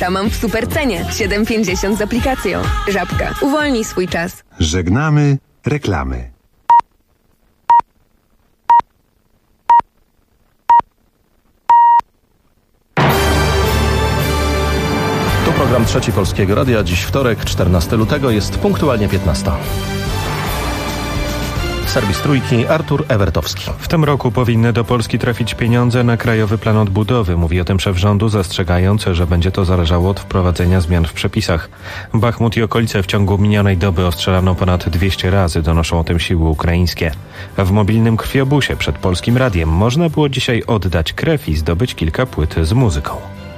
Szaman w supercenie. 7,50 z aplikacją. Żabka. Uwolnij swój czas. Żegnamy reklamy. Tu program Trzeci Polskiego Radia. Dziś wtorek, 14 lutego, jest punktualnie 15. Serwis Trójki, Artur Ewertowski. W tym roku powinny do Polski trafić pieniądze na Krajowy Plan Odbudowy. Mówi o tym szef rządu, zastrzegając, że będzie to zależało od wprowadzenia zmian w przepisach. Bachmut i okolice w ciągu minionej doby ostrzelano ponad 200 razy, donoszą o tym siły ukraińskie. W mobilnym krwiobusie przed Polskim Radiem można było dzisiaj oddać krew i zdobyć kilka płyt z muzyką.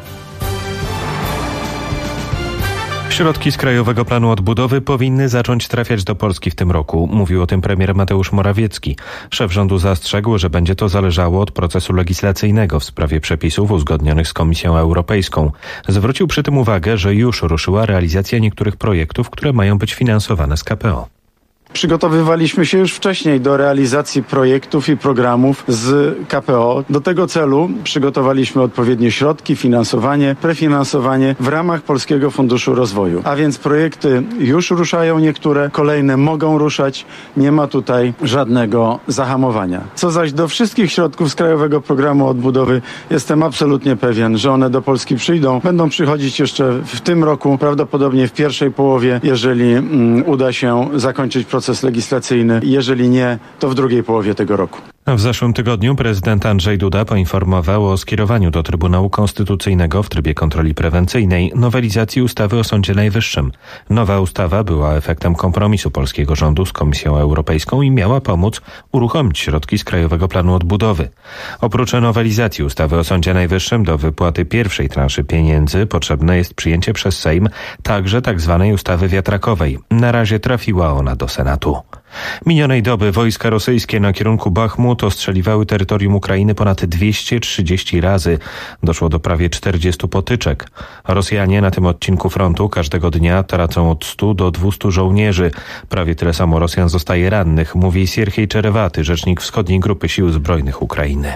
Środki z Krajowego Planu Odbudowy powinny zacząć trafiać do Polski w tym roku. Mówił o tym premier Mateusz Morawiecki. Szef rządu zastrzegł, że będzie to zależało od procesu legislacyjnego w sprawie przepisów uzgodnionych z Komisją Europejską. Zwrócił przy tym uwagę, że już ruszyła realizacja niektórych projektów, które mają być finansowane z KPO. Przygotowywaliśmy się już wcześniej do realizacji projektów i programów z KPO. Do tego celu przygotowaliśmy odpowiednie środki, finansowanie, prefinansowanie w ramach Polskiego Funduszu Rozwoju. A więc projekty już ruszają, niektóre kolejne mogą ruszać. Nie ma tutaj żadnego zahamowania. Co zaś do wszystkich środków z Krajowego Programu Odbudowy, jestem absolutnie pewien, że one do Polski przyjdą. Będą przychodzić jeszcze w tym roku, prawdopodobnie w pierwszej połowie, jeżeli uda się zakończyć proces legislacyjny. Jeżeli nie, to w drugiej połowie tego roku. W zeszłym tygodniu prezydent Andrzej Duda poinformował o skierowaniu do Trybunału Konstytucyjnego w trybie kontroli prewencyjnej nowelizacji ustawy o Sądzie Najwyższym. Nowa ustawa była efektem kompromisu polskiego rządu z Komisją Europejską i miała pomóc uruchomić środki z Krajowego Planu Odbudowy. Oprócz nowelizacji ustawy o Sądzie Najwyższym do wypłaty pierwszej transzy pieniędzy potrzebne jest przyjęcie przez Sejm także tzw. ustawy wiatrakowej. Na razie trafiła ona do Senatu. Minionej doby wojska rosyjskie na kierunku Bachmut ostrzeliwały terytorium Ukrainy ponad 230 razy. Doszło do prawie 40 potyczek. Rosjanie na tym odcinku frontu każdego dnia tracą od 100 do 200 żołnierzy. Prawie tyle samo Rosjan zostaje rannych, mówi Sierhiej Czerewaty, rzecznik Wschodniej Grupy Sił Zbrojnych Ukrainy.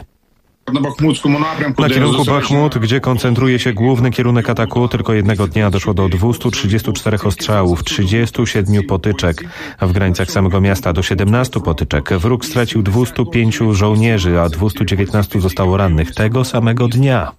Na kierunku Bachmut, gdzie koncentruje się główny kierunek ataku, tylko jednego dnia doszło do 234 ostrzałów, 37 potyczek. W granicach samego miasta do 17 potyczek. Wróg stracił 205 żołnierzy, a 219 zostało rannych tego samego dnia.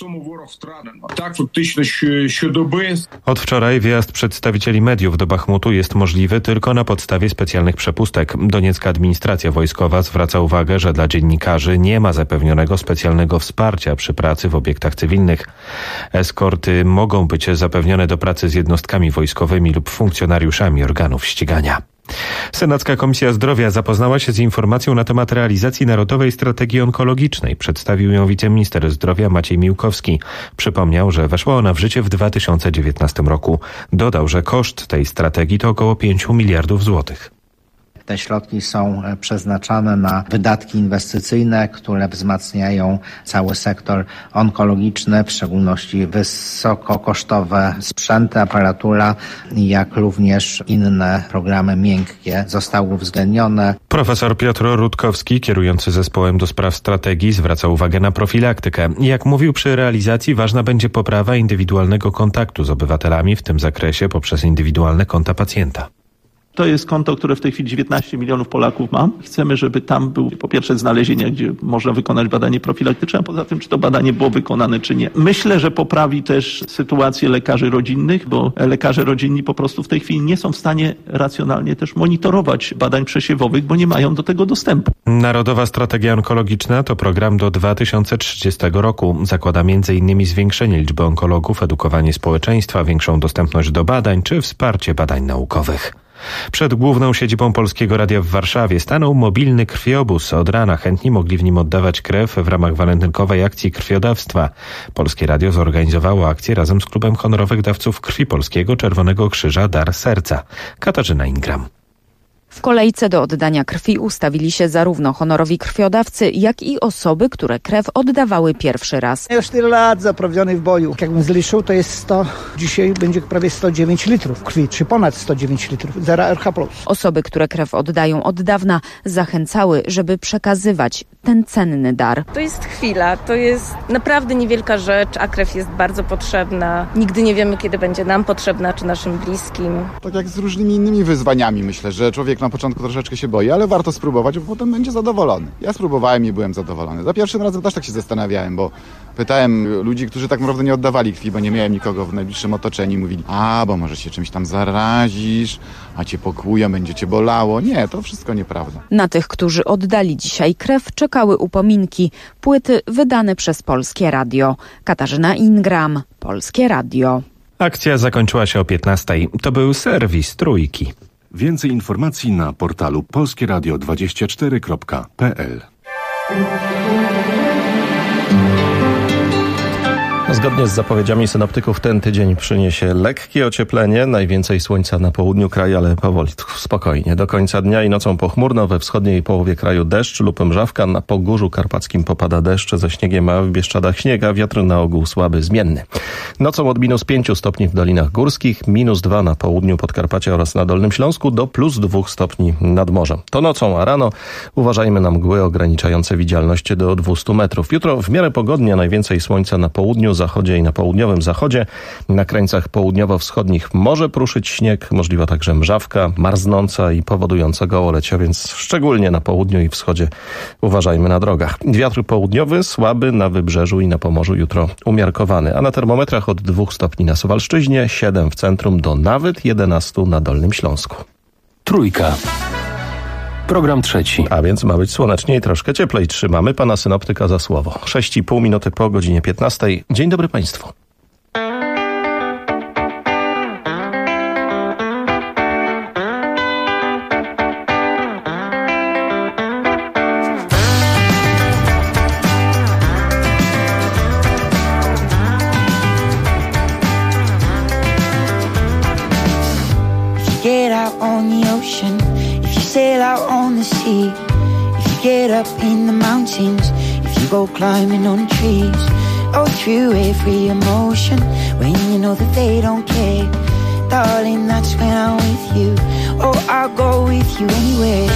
Od wczoraj wjazd przedstawicieli mediów do Bachmutu jest możliwy tylko na podstawie specjalnych przepustek. Doniecka administracja wojskowa zwraca uwagę, że dla dziennikarzy nie ma zapewnionego specjalnego wsparcia przy pracy w obiektach cywilnych. Eskorty mogą być zapewnione do pracy z jednostkami wojskowymi lub funkcjonariuszami organów ścigania. Senacka Komisja Zdrowia zapoznała się z informacją na temat realizacji Narodowej Strategii Onkologicznej. Przedstawił ją wiceminister zdrowia Maciej Miłkowski. Przypomniał, że weszła ona w życie w 2019 roku. Dodał, że koszt tej strategii to około 5 miliardów złotych. Te środki są przeznaczane na wydatki inwestycyjne, które wzmacniają cały sektor onkologiczny, w szczególności wysokokosztowe sprzęty, aparatura, jak również inne programy miękkie zostały uwzględnione. Profesor Piotr Rutkowski, kierujący zespołem do spraw strategii, zwraca uwagę na profilaktykę. Jak mówił, przy realizacji ważna będzie poprawa indywidualnego kontaktu z obywatelami w tym zakresie poprzez indywidualne konta pacjenta. To jest konto, które w tej chwili 19 milionów Polaków ma. Chcemy, żeby tam był po pierwsze znalezienie, gdzie można wykonać badanie profilaktyczne, a poza tym, czy to badanie było wykonane, czy nie. Myślę, że poprawi też sytuację lekarzy rodzinnych, bo lekarze rodzinni po prostu w tej chwili nie są w stanie racjonalnie też monitorować badań przesiewowych, bo nie mają do tego dostępu. Narodowa Strategia Onkologiczna to program do 2030 roku. Zakłada m.in. zwiększenie liczby onkologów, edukowanie społeczeństwa, większą dostępność do badań czy wsparcie badań naukowych. Przed główną siedzibą Polskiego Radia w Warszawie stanął mobilny krwiobóz. Od rana chętni mogli w nim oddawać krew w ramach walentynkowej akcji krwiodawstwa. Polskie Radio zorganizowało akcję razem z Klubem Honorowych Dawców Krwi Polskiego Czerwonego Krzyża Dar Serca. Katarzyna Ingram. W kolejce do oddania krwi ustawili się zarówno honorowi krwiodawcy, jak i osoby, które krew oddawały pierwszy raz. Ja już 4 lat zaprawiony w boju. Jakbym zliczył, to jest 100, dzisiaj będzie prawie 109 litrów krwi, czy ponad 109 litrów, 0 RH+. Osoby, które krew oddają od dawna, zachęcały, żeby przekazywać ten cenny dar. To jest chwila, to jest naprawdę niewielka rzecz, a krew jest bardzo potrzebna. Nigdy nie wiemy, kiedy będzie nam potrzebna, czy naszym bliskim. Tak jak z różnymi innymi wyzwaniami, myślę, że człowiek na początku troszeczkę się boi, ale warto spróbować, bo potem będzie zadowolony. Ja spróbowałem i byłem zadowolony. Za pierwszym razem też tak się zastanawiałem, bo pytałem ludzi, którzy tak naprawdę nie oddawali krwi, bo nie miałem nikogo w najbliższym otoczeniu i mówili, bo może się czymś tam zarazisz, a cię pokłują, będzie cię bolało. Nie, to wszystko nieprawda. Na tych, którzy oddali dzisiaj krew, czekały upominki, płyty wydane przez Polskie Radio. Katarzyna Ingram, Polskie Radio. Akcja zakończyła się o 15:00. To był serwis Trójki. Więcej informacji na portalu polskieradio24.pl. Zgodnie z zapowiedziami synoptyków ten tydzień przyniesie lekkie ocieplenie, najwięcej słońca na południu kraju, ale powoli, spokojnie. Do końca dnia i nocą pochmurno, we wschodniej połowie kraju deszcz lub mrzawka, na Pogórzu Karpackim popada deszcz ze śniegiem, a w Bieszczadach śniega, wiatr na ogół słaby, zmienny. Nocą od -5 stopni w Dolinach Górskich, -2 na południu Podkarpacia oraz na Dolnym Śląsku, do +2 stopni nad morzem. To nocą, a rano uważajmy na mgły ograniczające widzialność do 200 metrów. Jutro w miarę pogodnie, najwięcej słońca na południu, zachodzie i na południowym zachodzie. Na krańcach południowo-wschodnich może pruszyć śnieg, możliwa także mrzawka, marznąca i powodująca gołolecie, więc szczególnie na południu i wschodzie uważajmy na drogach. Wiatr południowy słaby, na wybrzeżu i na Pomorzu jutro umiarkowany, a na termometrach od 2 stopni na Suwalszczyźnie, 7 w centrum do nawet 11 na Dolnym Śląsku. Trójka. Program trzeci. A więc ma być słonecznie i troszkę cieplej. Trzymamy pana synoptyka za słowo. 6,5 minuty po godzinie 15:00. Dzień dobry państwu. Get out on the ocean, if you sail out on the sea, if you get up in the mountains, if you go climbing on trees, oh, through every emotion, when you know that they don't care, darling, that's when I'm with you, oh, I'll go with you anywhere.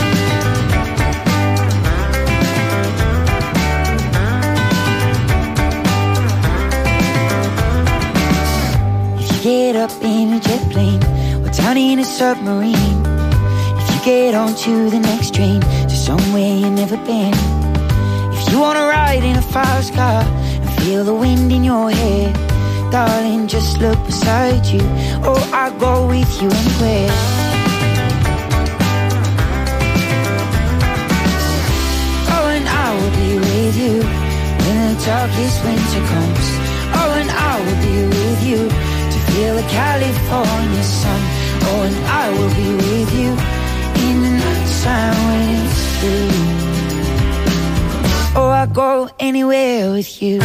If you get up in a jet plane, down in a submarine, if you get onto the next train to somewhere you've never been, if you wanna ride in a fast car and feel the wind in your hair, darling, just look beside you, oh, I'll go with you anywhere. Oh, and I will be with you when the darkest winter comes, oh, and I will be with you to feel the California sun. Oh, and I will be with you in the night time when it's through. Oh, I'll go anywhere with you.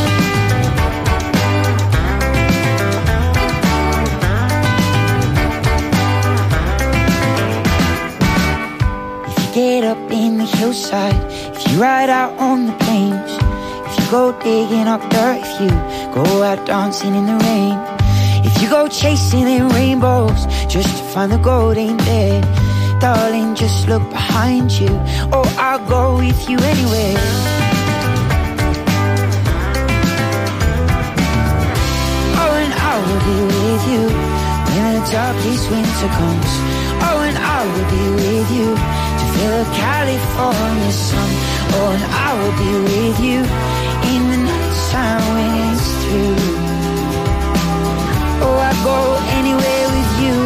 If you get up in the hillside, if you ride out on the plains, if you go digging up dirt, if you go out dancing in the rain, if you go chasing them rainbows just to find the gold ain't there, darling, just look behind you, oh, I'll go with you anywhere. Oh, and I will be with you when the darkest winter comes, oh, and I will be with you to feel the California sun, oh, and I will be with you in the night time when it's through. Oh, I go anywhere with you.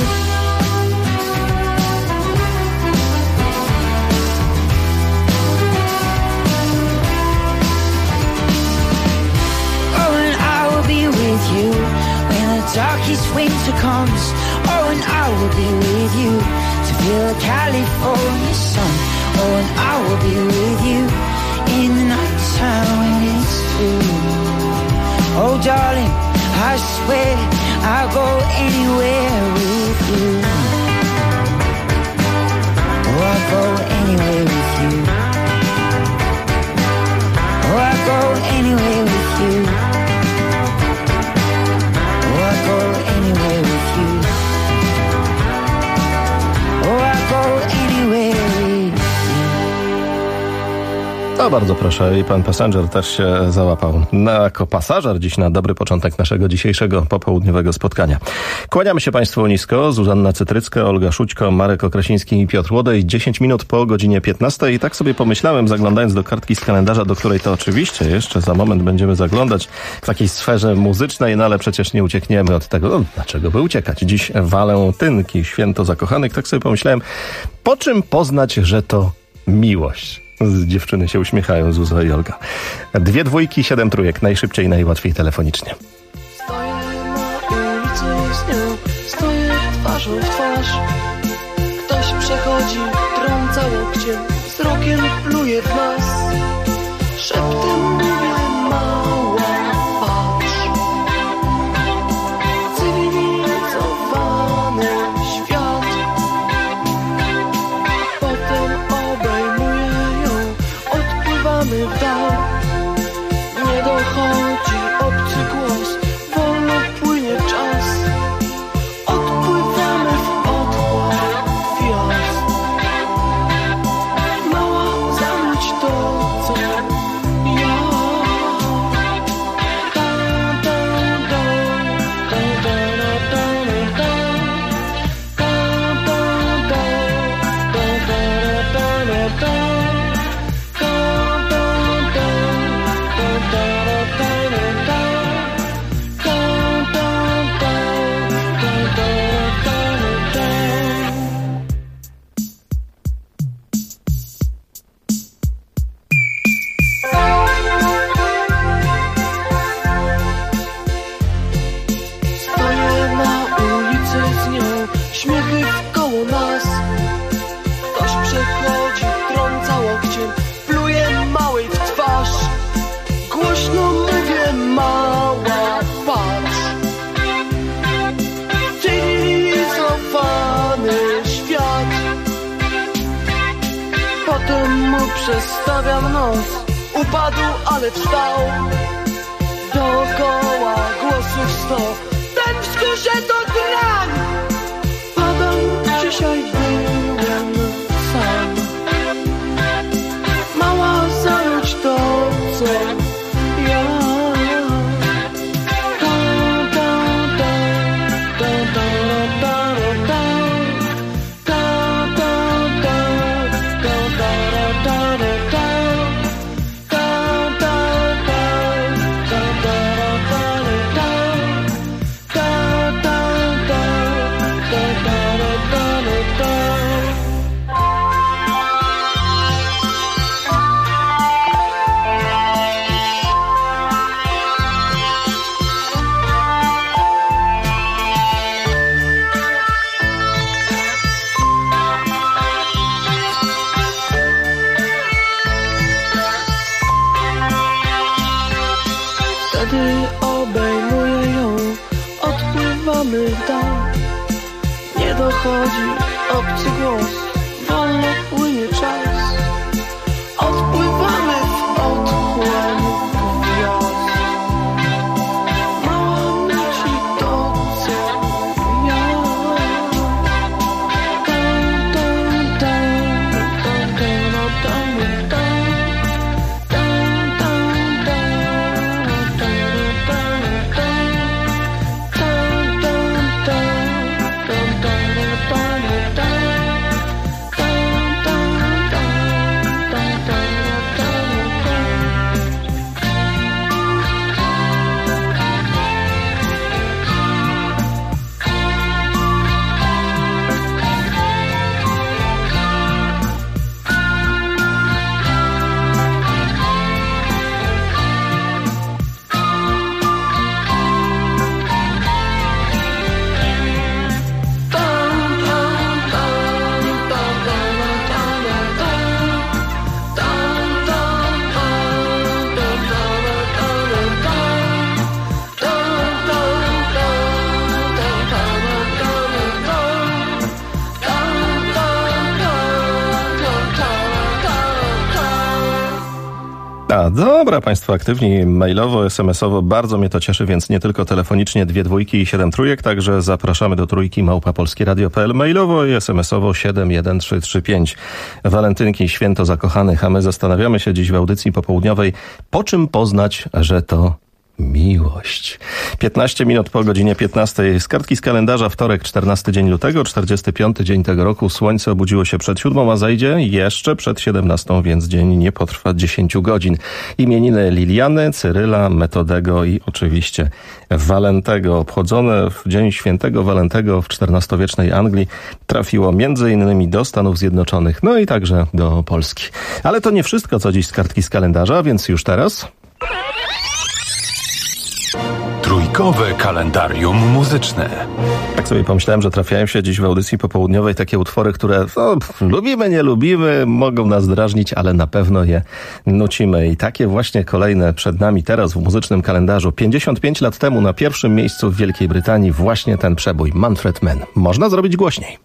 Oh, and I will be with you when the darkest winter comes, oh, and I will be with you to feel the California sun, oh, and I will be with you in the night time when it's through. Oh, darling, I swear I'll go anywhere with you. go anywhere with you. Oh, I go anywhere with you. Oh, I go anywhere with you. Oh, I go anywhere with you. No bardzo proszę, i pan pasażer też się załapał jako pasażer dziś na dobry początek naszego dzisiejszego popołudniowego spotkania. Kłaniamy się państwu nisko. Zuzanna Cytrycka, Olga Szućko, Marek Okrasiński i Piotr Łodej. 10 minut po godzinie 15 i tak sobie pomyślałem, zaglądając do kartki z kalendarza, do której to oczywiście jeszcze za moment będziemy zaglądać w takiej sferze muzycznej, no ale przecież nie uciekniemy od tego. No, dlaczego by uciekać? Dziś walentynki, święto zakochanych. Tak sobie pomyślałem, po czym poznać, że to miłość? Dziewczyny się uśmiechają, Zuza i Olga. 2 dwójki, 7 trójek. Najszybciej, najłatwiej telefonicznie. Stoję na ulicy z nią, stoję twarzą w twarz. Ktoś przechodzi, trąca łokciem, wzrokiem pluje w nas. Szeptem mówię, mała, patrz. Cywilizowany świat. Potem obejmuję ją, odpływamy w dal. Nie dochodzi obcy głos, wolno płynie czas. Odpływamy w otchłań gwiazd. Mała, zanudź to, co ja. Stoję na ulicy z nią, śmiechy wkoło nas. Ktoś przechodzi, trąca łokciem, pluje małej w twarz. Głośno mówię, mała, patrz. Cywilizowany świat. Potem mu przestawiam nos. Upadł, ale wstał. Dookoła głosów 100. Ten wzgórze to drań. Padam, dzisiaj byłem sam. Mała, zanudź to, co ja. Wtedy obejmuję ją, odpływamy w dal. Nie dochodzi obcy głos, wolno płynie czas. Odpływamy w otchłań gwiazd. Mała, musi to, co ja. Dobra, Państwo aktywni mailowo, SMS-owo. Bardzo mnie to cieszy, więc nie tylko telefonicznie 2 dwójki i 7 trójek, także zapraszamy do trójki @polskieradio.pl, mailowo i SMS-owo 71335. Walentynki, święto zakochanych, a my zastanawiamy się dziś w audycji popołudniowej, po czym poznać, że to miłość. 15 minut po godzinie 15. Z kartki z kalendarza wtorek, 14 dzień lutego, 45 dzień tego roku. Słońce obudziło się przed 7, a zajdzie jeszcze przed 17, więc dzień nie potrwa 10 godzin. Imieniny Liliany, Cyryla, Metodego i oczywiście Walentego. Obchodzone w dzień świętego Walentego w XIV-wiecznej Anglii trafiło m.in. do Stanów Zjednoczonych, no i także do Polski. Ale to nie wszystko, co dziś z kartki z kalendarza, więc już teraz... Trójkowe kalendarium muzyczne. Tak sobie pomyślałem, że trafiają się dziś w audycji popołudniowej takie utwory, które lubimy, nie lubimy, mogą nas drażnić, ale na pewno je nucimy. I takie właśnie kolejne przed nami teraz w muzycznym kalendarzu. 55 lat temu na pierwszym miejscu w Wielkiej Brytanii właśnie ten przebój Manfred Mann. Można zrobić głośniej.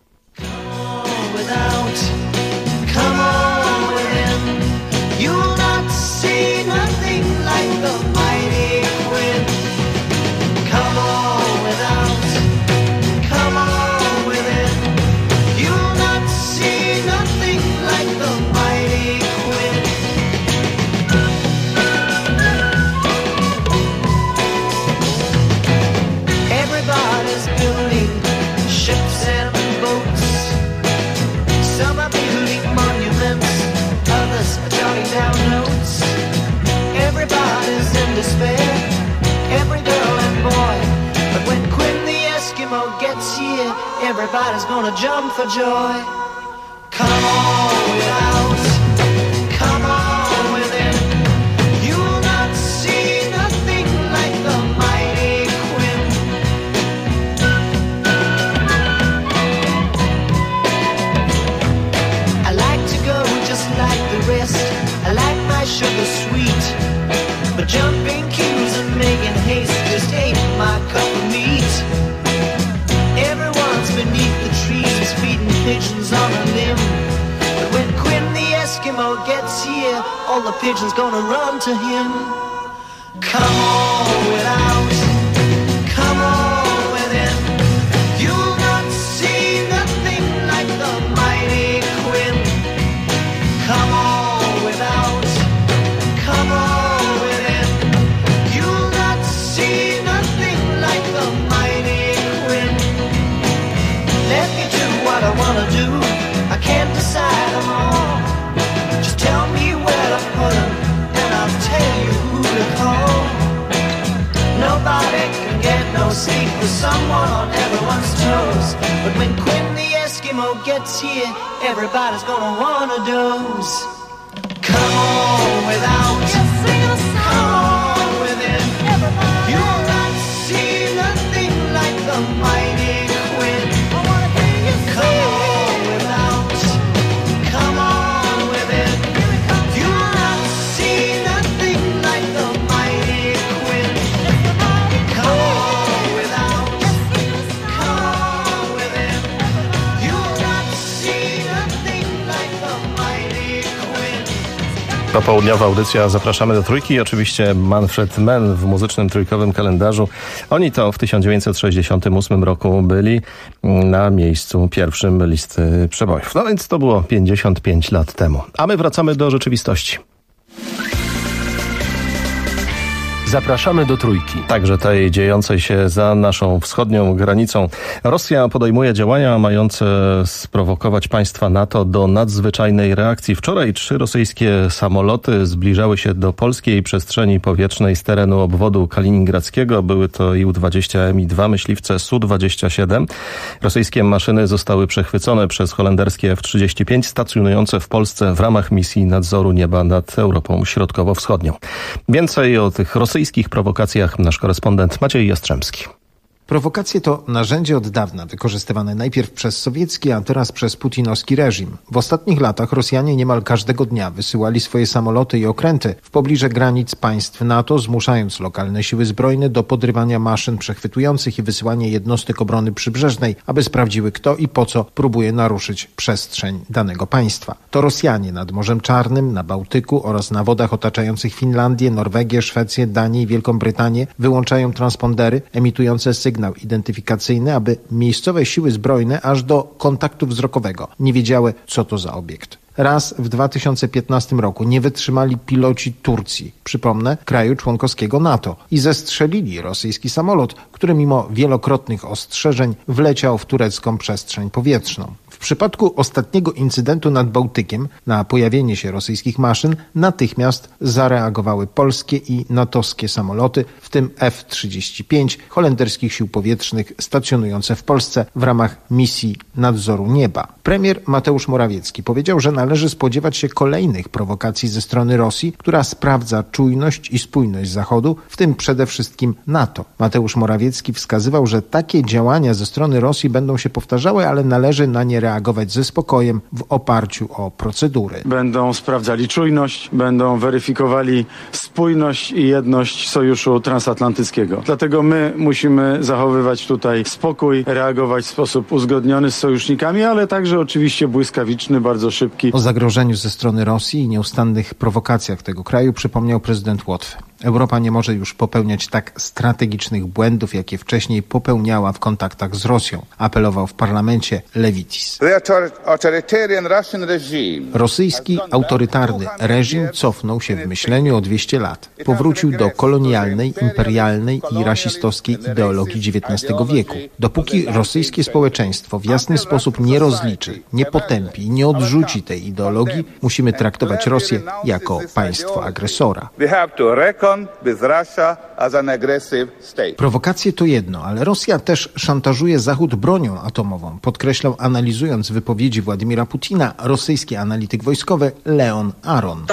Everybody's gonna jump for joy. Come on without, come on within. You'll not see nothing like the mighty Quinn. I like to go just like the rest. I like my sugar sweet, but jumping cues and making haste just ain't my cup of meat. Beneath the trees, feeding pigeons on a limb. But when Quinn the Eskimo gets here, all the pigeons gonna run to him. Come on without, come on within. You'll not see nothing like the mighty Quinn. Come on without, come on within. You'll not see nothing like the mighty Quinn. Let me do what I wanna do. I can't decide them all. Just tell me where to put them, and I'll tell you who to call. Nobody can get no sleep with someone on everyone's toes. But when Quinn the Eskimo gets here, everybody's gonna wanna doze. Come on without, come on within. You'll not see nothing like the mighty Quinn. Come on without, come on within. You'll not see nothing like the mighty Quinn. Come on without, come on within. You'll not see nothing like the mighty Quinn. Popołudniowa audycja, zapraszamy do trójki i oczywiście Manfred Mann w muzycznym trójkowym kalendarzu. Oni to w 1968 roku byli na miejscu pierwszym listy przebojów. No więc to było 55 lat temu. A my wracamy do rzeczywistości. Zapraszamy do trójki. Także tej dziejącej się za naszą wschodnią granicą. Rosja podejmuje działania mające sprowokować państwa NATO do nadzwyczajnej reakcji. Wczoraj 3 rosyjskie samoloty zbliżały się do polskiej przestrzeni powietrznej z terenu obwodu kaliningradzkiego. Były to Ił-20M i 2 myśliwce Su-27. Rosyjskie maszyny zostały przechwycone przez holenderskie F-35 stacjonujące w Polsce w ramach misji nadzoru nieba nad Europą Środkowo-Wschodnią. Więcej o tych rosyjskich prowokacjach nasz korespondent Maciej Jastrzębski. Prowokacje to narzędzie od dawna wykorzystywane najpierw przez sowiecki, a teraz przez putinowski reżim. W ostatnich latach Rosjanie niemal każdego dnia wysyłali swoje samoloty i okręty w pobliże granic państw NATO, zmuszając lokalne siły zbrojne do podrywania maszyn przechwytujących i wysyłania jednostek obrony przybrzeżnej, aby sprawdziły, kto i po co próbuje naruszyć przestrzeń danego państwa. To Rosjanie nad Morzem Czarnym, na Bałtyku oraz na wodach otaczających Finlandię, Norwegię, Szwecję, Danię i Wielką Brytanię wyłączają transpondery emitujące sygnał identyfikacyjny, aby miejscowe siły zbrojne aż do kontaktu wzrokowego nie wiedziały, co to za obiekt. Raz w 2015 roku nie wytrzymali piloci Turcji, przypomnę, kraju członkowskiego NATO, i zestrzelili rosyjski samolot, który mimo wielokrotnych ostrzeżeń wleciał w turecką przestrzeń powietrzną. W przypadku ostatniego incydentu nad Bałtykiem na pojawienie się rosyjskich maszyn natychmiast zareagowały polskie i natowskie samoloty, w tym F-35 holenderskich sił powietrznych stacjonujące w Polsce w ramach misji nadzoru nieba. Premier Mateusz Morawiecki powiedział, że należy spodziewać się kolejnych prowokacji ze strony Rosji, która sprawdza czujność i spójność Zachodu, w tym przede wszystkim NATO. Mateusz Morawiecki wskazywał, że takie działania ze strony Rosji będą się powtarzały, ale należy na nie reagować ze spokojem w oparciu o procedury. Będą sprawdzali czujność, będą weryfikowali spójność i jedność sojuszu transatlantyckiego. Dlatego my musimy zachowywać tutaj spokój, reagować w sposób uzgodniony z sojusznikami, ale także oczywiście błyskawiczny, bardzo szybki. O zagrożeniu ze strony Rosji i nieustannych prowokacjach tego kraju przypomniał prezydent Łotwy. Europa nie może już popełniać tak strategicznych błędów, jakie wcześniej popełniała w kontaktach z Rosją, apelował w parlamencie Levitis. Rosyjski autorytarny reżim cofnął się w myśleniu o 200 lat. Powrócił do kolonialnej, imperialnej i rasistowskiej ideologii XIX wieku. Dopóki rosyjskie społeczeństwo w jasny sposób nie rozliczy, nie potępi i nie odrzuci tej ideologii, musimy traktować Rosję jako państwo agresora. Prowokacje to jedno, ale Rosja też szantażuje Zachód bronią atomową, podkreślał, analizując wypowiedzi Władimira Putina, rosyjski analityk wojskowy Leon Aron.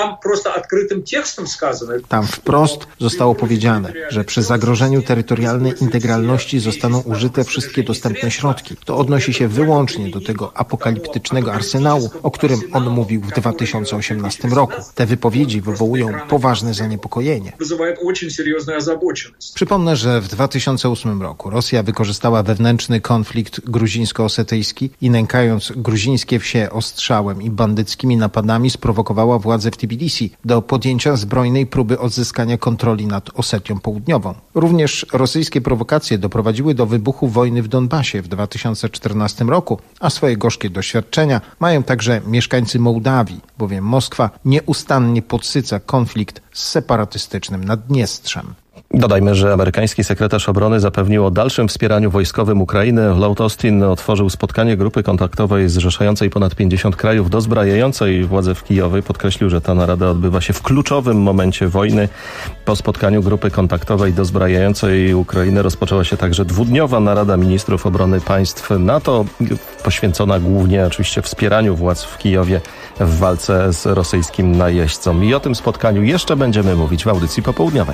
Tam wprost zostało powiedziane, że przy zagrożeniu terytorialnej integralności zostaną użyte wszystkie dostępne środki. To odnosi się wyłącznie do tego apokaliptycznego arsenału, o którym on mówił w 2018 roku. Te wypowiedzi wywołują poważne zaniepokojenie. Przypomnę, że w 2008 roku Rosja wykorzystała wewnętrzny konflikt gruzińsko-osetyjski i nękając gruzińskie wsie ostrzałem i bandyckimi napadami sprowokowała władze w Tbilisi do podjęcia zbrojnej próby odzyskania kontroli nad Osetią Południową. Również rosyjskie prowokacje doprowadziły do wybuchu wojny w Donbasie w 2014 roku, a swoje gorzkie doświadczenia mają także mieszkańcy Mołdawii, bowiem Moskwa nieustannie podsyca konflikt z separatystycznym Naddniestrzem. Dodajmy, że amerykański sekretarz obrony zapewnił o dalszym wspieraniu wojskowym Ukrainy. Lloyd Austin otworzył spotkanie grupy kontaktowej zrzeszającej ponad 50 krajów dozbrajającej władze w Kijowie. Podkreślił, że ta narada odbywa się w kluczowym momencie wojny. Po spotkaniu grupy kontaktowej dozbrajającej Ukrainę rozpoczęła się także dwudniowa narada ministrów obrony państw NATO, poświęcona głównie oczywiście wspieraniu władz w Kijowie w walce z rosyjskim najeźdźcą. I o tym spotkaniu jeszcze będziemy mówić w audycji popołudniowej.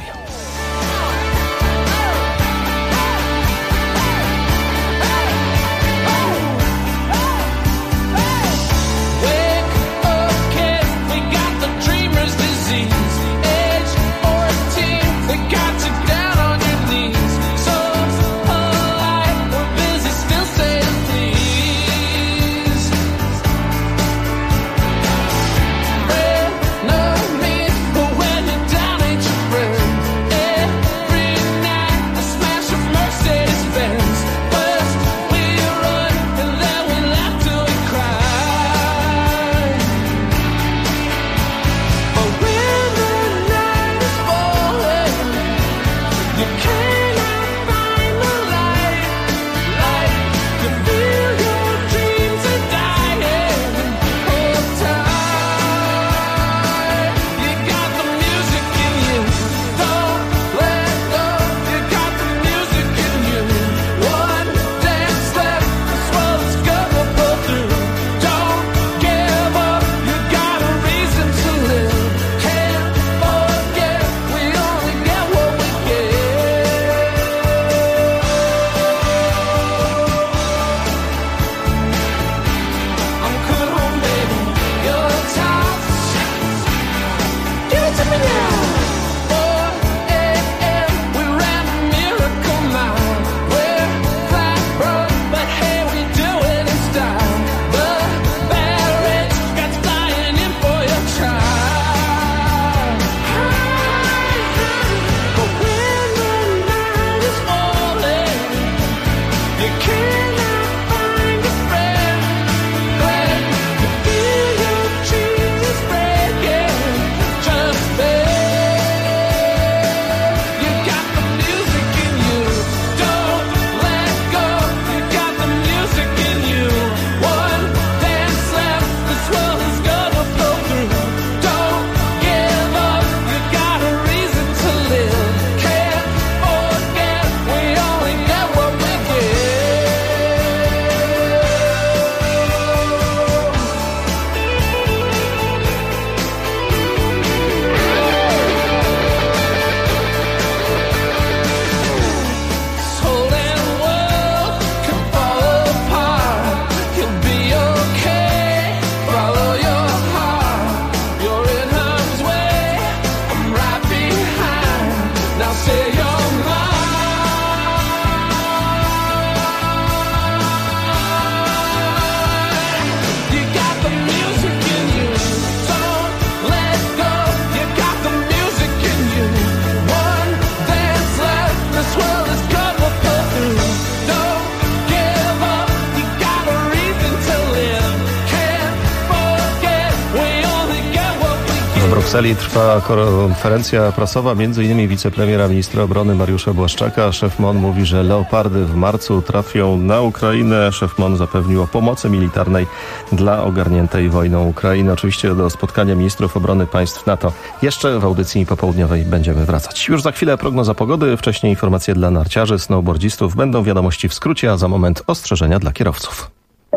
Brukseli trwa konferencja prasowa, m.in. wicepremiera ministra obrony Mariusza Błaszczaka. Szef MON mówi, że Leopardy w marcu trafią na Ukrainę. Szef MON zapewnił o pomocy militarnej dla ogarniętej wojną Ukrainy. Oczywiście do spotkania ministrów obrony państw NATO jeszcze w audycji popołudniowej będziemy wracać. Już za chwilę prognoza pogody, wcześniej informacje dla narciarzy, snowboardzistów. Będą wiadomości w skrócie, a za moment ostrzeżenia dla kierowców.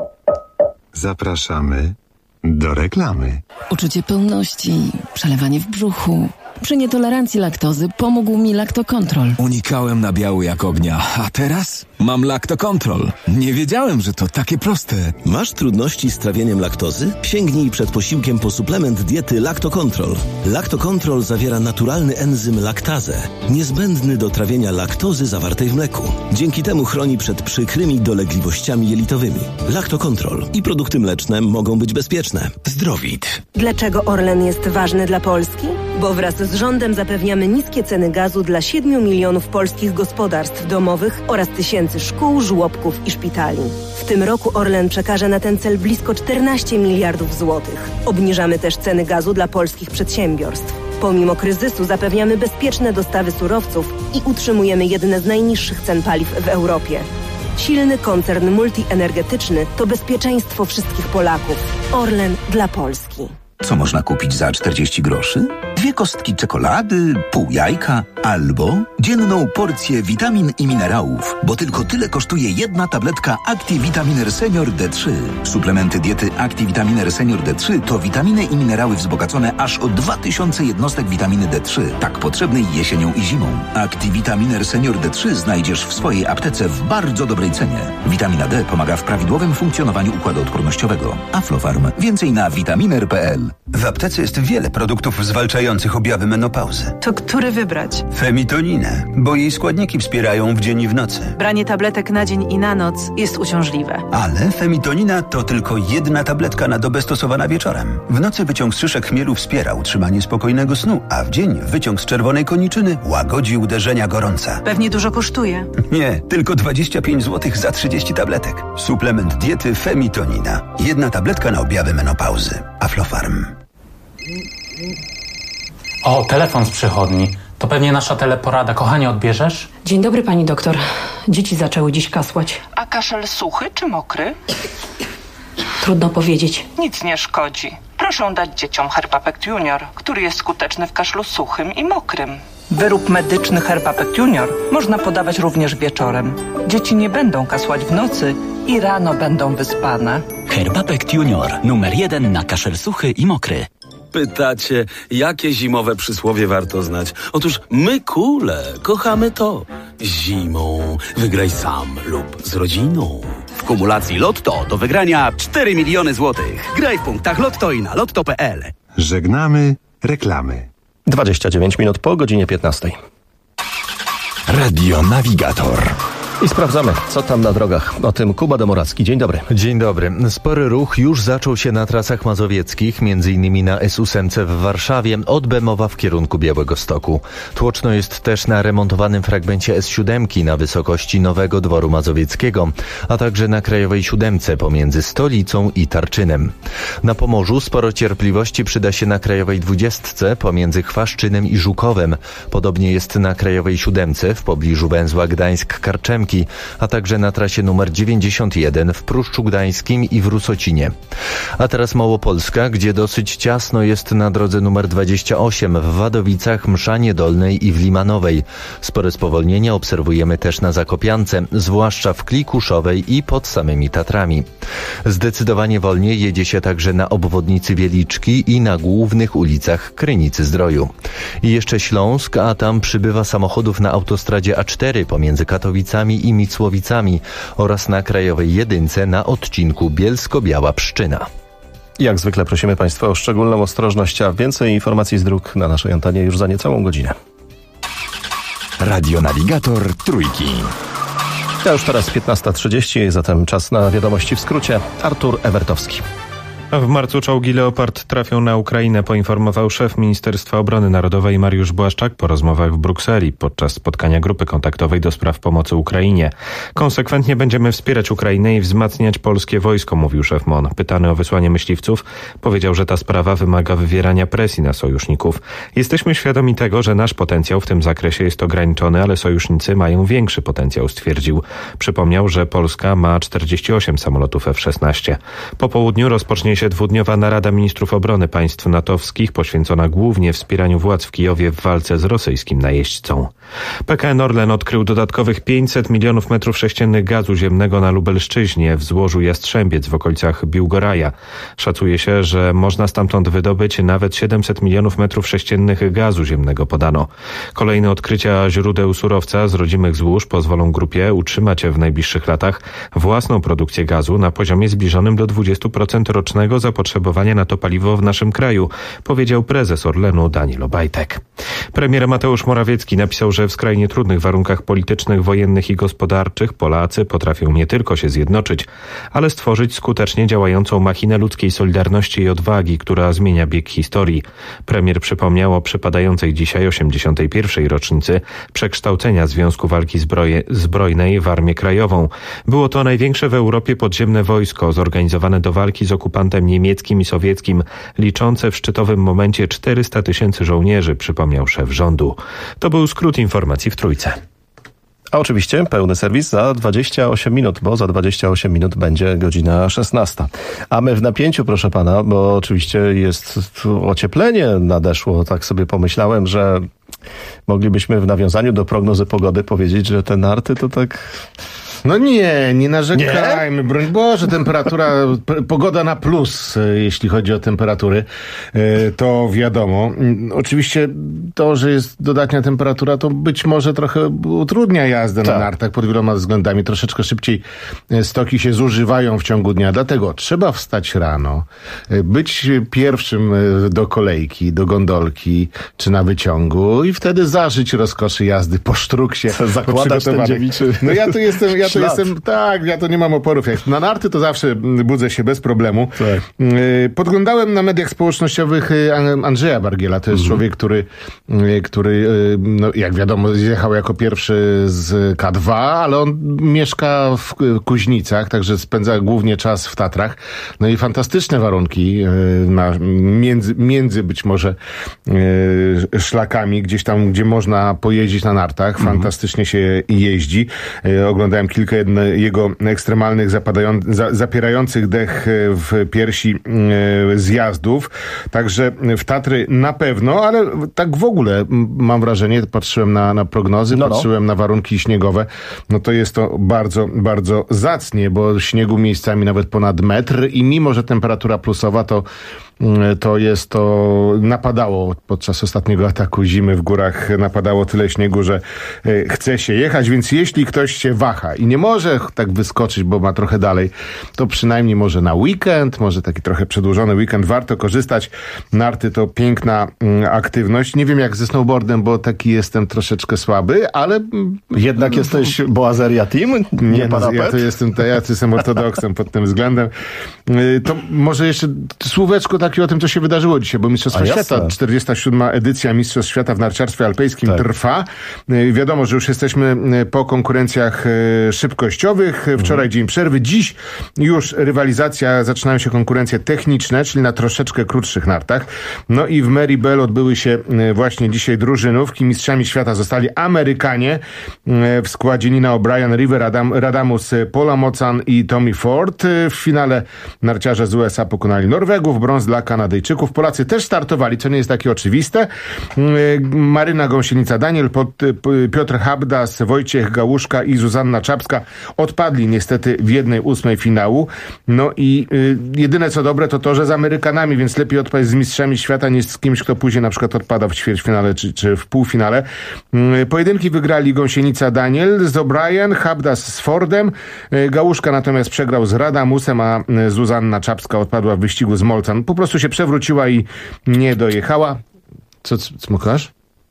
Zapraszamy do reklamy. Uczucie pełności, przelewanie w brzuchu. Przy nietolerancji laktozy pomógł mi Lactocontrol. Unikałem nabiału jak ognia, a teraz mam Lactocontrol. Nie wiedziałem, że to takie proste. Masz trudności z trawieniem laktozy? Sięgnij przed posiłkiem po suplement diety Lactocontrol. Lactocontrol zawiera naturalny enzym laktazę, niezbędny do trawienia laktozy zawartej w mleku. Dzięki temu chroni przed przykrymi dolegliwościami jelitowymi. Lactocontrol i produkty mleczne mogą być bezpieczne. Zdrowit. Dlaczego Orlen jest ważny dla Polski? Bo wraz z rządem zapewniamy niskie ceny gazu dla 7 milionów polskich gospodarstw domowych oraz tysięcy szkół, żłobków i szpitali. W tym roku Orlen przekaże na ten cel blisko 14 miliardów złotych. Obniżamy też ceny gazu dla polskich przedsiębiorstw. Pomimo kryzysu zapewniamy bezpieczne dostawy surowców i utrzymujemy jedne z najniższych cen paliw w Europie. Silny koncern multienergetyczny to bezpieczeństwo wszystkich Polaków. Orlen dla Polski. Co można kupić za 40 groszy? 2 kostki czekolady, pół jajka albo dzienną porcję witamin i minerałów, bo tylko tyle kosztuje jedna tabletka Activitaminer Senior D3. Suplementy diety Activitaminer Senior D3 to witaminy i minerały wzbogacone aż o 2000 jednostek witaminy D3, tak potrzebnej jesienią i zimą. Activitaminer Senior D3 znajdziesz w swojej aptece w bardzo dobrej cenie. Witamina D pomaga w prawidłowym funkcjonowaniu układu odpornościowego. Aflofarm. Więcej na vitaminer.pl. W aptece jest wiele produktów zwalczających objawy menopauzy. To który wybrać? Femitoninę, bo jej składniki wspierają w dzień i w nocy. Branie tabletek na dzień i na noc jest uciążliwe. Ale femitonina to tylko jedna tabletka na dobę stosowana wieczorem. W nocy wyciąg z szyszek chmielu wspiera utrzymanie spokojnego snu, a w dzień wyciąg z czerwonej koniczyny łagodzi uderzenia gorąca. Pewnie dużo kosztuje. Nie, tylko 25 zł za 30 tabletek. Suplement diety Femitonina. Jedna tabletka na objawy menopauzy. Aflofarm. O, telefon z przychodni. To pewnie nasza teleporada. Kochanie, odbierzesz? Dzień dobry, pani doktor. Dzieci zaczęły dziś kasłać. A kaszel suchy czy mokry? Trudno powiedzieć. Nic nie szkodzi. Proszę dać dzieciom Herbapect Junior, który jest skuteczny w kaszlu suchym i mokrym. Wyrób medyczny Herbapect Junior można podawać również wieczorem. Dzieci nie będą kasłać w nocy i rano będą wyspane. Herbapect Junior. Numer 1 na kaszel suchy i mokry. Pytacie, jakie zimowe przysłowie warto znać? Otóż my kule kochamy to. Zimą wygraj sam lub z rodziną. W kumulacji Lotto do wygrania 4 miliony złotych. Graj w punktach Lotto i na lotto.pl. Żegnamy reklamy. 29 minut po godzinie 15. Radio Navigator. I sprawdzamy, co tam na drogach. O tym Kuba Domoracki. Dzień dobry. Dzień dobry. Spory ruch już zaczął się na trasach mazowieckich, m.in. na S8 w Warszawie, od Bemowa w kierunku Białegostoku. Tłoczno jest też na remontowanym fragmencie S7 na wysokości Nowego Dworu Mazowieckiego, a także na Krajowej 7 pomiędzy Stolicą i Tarczynem. Na Pomorzu sporo cierpliwości przyda się na Krajowej 20 pomiędzy Chwaszczynem i Żukowem. Podobnie jest na Krajowej 7 w pobliżu węzła Gdańsk-Karczemki, a także na trasie numer 91 w Pruszczu Gdańskim i w Rusocinie. A teraz Małopolska, gdzie dosyć ciasno jest na drodze numer 28 w Wadowicach, Mszanie Dolnej i w Limanowej. Spore spowolnienia obserwujemy też na Zakopiance, zwłaszcza w Klikuszowej i pod samymi Tatrami. Zdecydowanie wolniej jedzie się także na obwodnicy Wieliczki i na głównych ulicach Krynicy-Zdroju. I jeszcze Śląsk, a tam przybywa samochodów na autostradzie A4 pomiędzy Katowicami i Micłowicami oraz na Krajowej 1 na odcinku Bielsko-Biała-Pszczyna. Jak zwykle prosimy Państwa o szczególną ostrożność, a więcej informacji z dróg na naszej antenie już za niecałą godzinę. Radio Navigator Trójki. A już teraz 15:30, zatem czas na wiadomości w skrócie. Artur Ewertowski. A w marcu czołgi Leopard trafią na Ukrainę, poinformował szef Ministerstwa Obrony Narodowej Mariusz Błaszczak po rozmowach w Brukseli podczas spotkania grupy kontaktowej do spraw pomocy Ukrainie. Konsekwentnie będziemy wspierać Ukrainę i wzmacniać polskie wojsko, mówił szef MON. Pytany o wysłanie myśliwców, powiedział, że ta sprawa wymaga wywierania presji na sojuszników. Jesteśmy świadomi tego, że nasz potencjał w tym zakresie jest ograniczony, ale sojusznicy mają większy potencjał, stwierdził. Przypomniał, że Polska ma 48 samolotów F-16. Po południu rozpocznie się dwudniowa narada ministrów obrony państw natowskich poświęcona głównie wspieraniu władz w Kijowie w walce z rosyjskim najeźdźcą. PKN Orlen odkrył dodatkowych 500 milionów metrów sześciennych gazu ziemnego na Lubelszczyźnie w złożu Jastrzębiec w okolicach Biłgoraja. Szacuje się, że można stamtąd wydobyć nawet 700 milionów metrów sześciennych gazu ziemnego, podano. Kolejne odkrycia źródeł surowca z rodzimych złóż pozwolą grupie utrzymać w najbliższych latach własną produkcję gazu na poziomie zbliżonym do 20% rocznego zapotrzebowania na to paliwo w naszym kraju, powiedział prezes Orlenu Daniel Obajtek. Premier Mateusz Morawiecki napisał, że w skrajnie trudnych warunkach politycznych, wojennych i gospodarczych Polacy potrafią nie tylko się zjednoczyć, ale stworzyć skutecznie działającą machinę ludzkiej solidarności i odwagi, która zmienia bieg historii. Premier przypomniał o przypadającej dzisiaj 81. rocznicy przekształcenia Związku Walki Zbrojnej w Armię Krajową. Było to największe w Europie podziemne wojsko zorganizowane do walki z okupantem niemieckim i sowieckim, liczące w szczytowym momencie 400 000 żołnierzy, przypomniał szef rządu. To był skrót informacji w Trójce. A oczywiście pełny serwis za 28 minut, bo za 28 minut będzie godzina 16. A my w napięciu, proszę pana, bo oczywiście jest ocieplenie nadeszło. Tak sobie pomyślałem, że moglibyśmy w nawiązaniu do prognozy pogody powiedzieć, że te narty to tak... No nie narzekajmy, broń Boże, pogoda na plus, jeśli chodzi o temperatury, to wiadomo. Oczywiście to, że jest dodatnia temperatura, to być może trochę utrudnia jazdę na nartach pod wieloma względami. Troszeczkę szybciej stoki się zużywają w ciągu dnia, dlatego trzeba wstać rano, być pierwszym do kolejki, do gondolki czy na wyciągu i wtedy zażyć rozkoszy jazdy po sztruksie. Zakładać ten dziewiczy. No ja to nie mam oporów. Jak na narty to zawsze budzę się bez problemu. Tak. Podglądałem na mediach społecznościowych Andrzeja Bargiela. To jest człowiek, który no, jak wiadomo, zjechał jako pierwszy z K2, ale on mieszka w Kuźnicach, także spędza głównie czas w Tatrach. No i fantastyczne warunki między być może szlakami, gdzieś tam, gdzie można pojeździć na nartach. Fantastycznie się jeździ. Oglądałem kilka jego ekstremalnych, zapierających dech w piersi zjazdów. Także w Tatry na pewno, ale tak w ogóle mam wrażenie, patrzyłem na prognozy, patrzyłem na warunki śniegowe, no to jest to bardzo, bardzo zacnie, bo śniegu miejscami nawet ponad metr i mimo, że temperatura plusowa, to napadało podczas ostatniego ataku zimy w górach, napadało tyle śniegu, że chce się jechać, więc jeśli ktoś się waha i nie może tak wyskoczyć, bo ma trochę dalej, to przynajmniej może na weekend, może taki trochę przedłużony weekend, warto korzystać. Narty to piękna aktywność. Nie wiem jak ze snowboardem, bo taki jestem troszeczkę słaby, ale... Jednak jesteś Boazeria Team? Ja jestem ortodoksem pod tym względem. To może jeszcze słóweczko takie o tym, co się wydarzyło dzisiaj, bo Mistrzostwa Świata, 47. edycja Mistrzostw Świata w narciarstwie alpejskim trwa. Wiadomo, że już jesteśmy po konkurencjach szybkościowych. Wczoraj dzień przerwy. Dziś już rywalizacja, zaczynają się konkurencje techniczne, czyli na troszeczkę krótszych nartach. No i w Mary Bell odbyły się właśnie dzisiaj drużynówki. Mistrzami świata zostali Amerykanie w składzie Nina O'Brien, River Radamus, Paula Mocan i Tommy Ford. W finale narciarze z USA pokonali Norwegów, brąz dla Kanadyjczyków. Polacy też startowali, co nie jest takie oczywiste. Maryna Gąsienica-Daniel, Piotr Habdas, Wojciech Gałuszka i Zuzanna Czapska odpadli niestety w 1/8 finału. No i jedyne co dobre to, że z Amerykanami, więc lepiej odpaść z mistrzami świata niż z kimś, kto później na przykład odpada w ćwierćfinale czy w półfinale. Pojedynki wygrali Gąsienica-Daniel z O'Brien, Habdas z Fordem. Gałuszka natomiast przegrał z Radamusem, a Zuzanna Czapska odpadła w wyścigu z Molcan. Po prostu się przewróciła i nie dojechała. Co smukasz?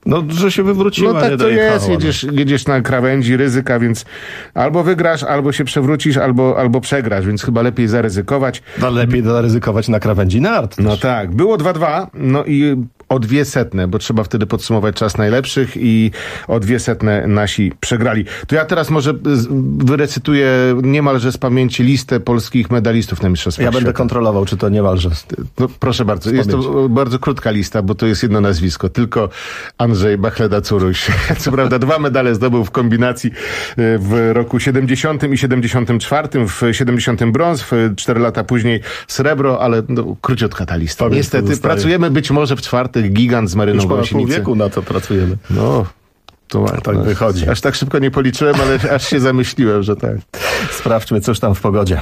No, że się wywróciła, no tak nie to dojechała. jest, jedziesz na krawędzi ryzyka, więc albo wygrasz, albo się przewrócisz, albo przegrasz, więc chyba lepiej zaryzykować. No lepiej zaryzykować na krawędzi nart. Też. No tak, było 2-2, no i o 200, bo trzeba wtedy podsumować czas najlepszych i o 200 nasi przegrali. To ja teraz może wyrecytuję niemalże z pamięci listę polskich medalistów na Mistrzostwach Świata. Ja będę kontrolował, czy to niemalże. No, proszę bardzo, jest to bardzo krótka lista, bo to jest jedno nazwisko, tylko Andrzej Bachleda-Curuś. Co prawda 2 medale zdobył w kombinacji w roku 70 i 74, w 70 brąz, 4 lata później srebro, ale no, króciutka ta lista. Pamięć niestety pracujemy być może w czwartek, gigant z Maryną Gąsienicą. Już pół wieku na to pracujemy. No, to tak wychodzi. Aż tak szybko nie policzyłem, ale aż się zamyśliłem, że tak. Sprawdźmy, cóż tam w pogodzie.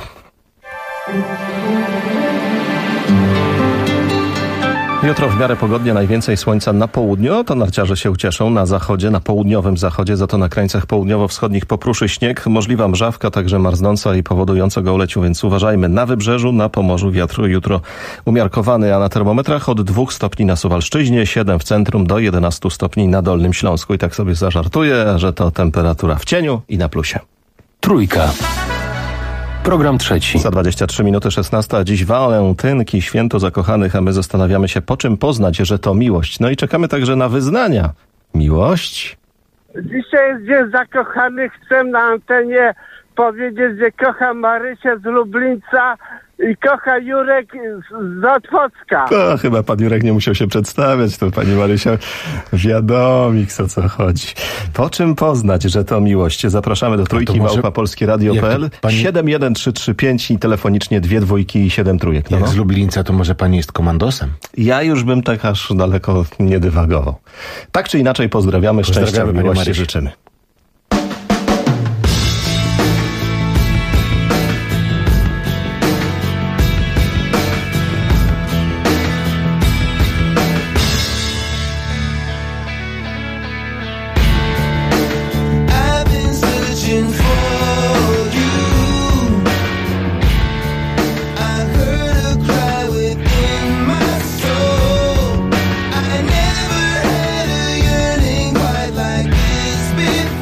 Jutro w miarę pogodnie, najwięcej słońca na południu, to narciarze się ucieszą. Na zachodzie, na południowym zachodzie, za to na krańcach południowo-wschodnich popruszy śnieg, możliwa mrzawka, także marznąca i powodująca gołoleciu, więc uważajmy. Na wybrzeżu, na Pomorzu wiatr jutro umiarkowany, a na termometrach od 2 stopni na Suwalszczyźnie, 7 w centrum, do 11 stopni na Dolnym Śląsku. I tak sobie zażartuję, że to temperatura w cieniu i na plusie. Trójka. Program trzeci. Za 23 minuty 16, a dziś walentynki, święto zakochanych, a my zastanawiamy się, po czym poznać, że to miłość. No i czekamy także na wyznania. Miłość? Dzisiaj jest Dzień Zakochanych. Chcę na antenie powiedzieć, że kocham Marysię z Lublińca i kocha Jurek z Otwocka. To chyba pan Jurek nie musiał się przedstawiać, to pani Marysia wiadomik, o co chodzi. Po czym poznać, że to miłość? Zapraszamy do trójki @polskieradio.pl 71335 i telefonicznie 2 dwójki i 7 trójek. Jak z Lublińca, to może pani jest komandosem? Ja już bym tak aż daleko nie dywagował. Tak czy inaczej pozdrawiamy, szczęścia i miłości życzymy. Before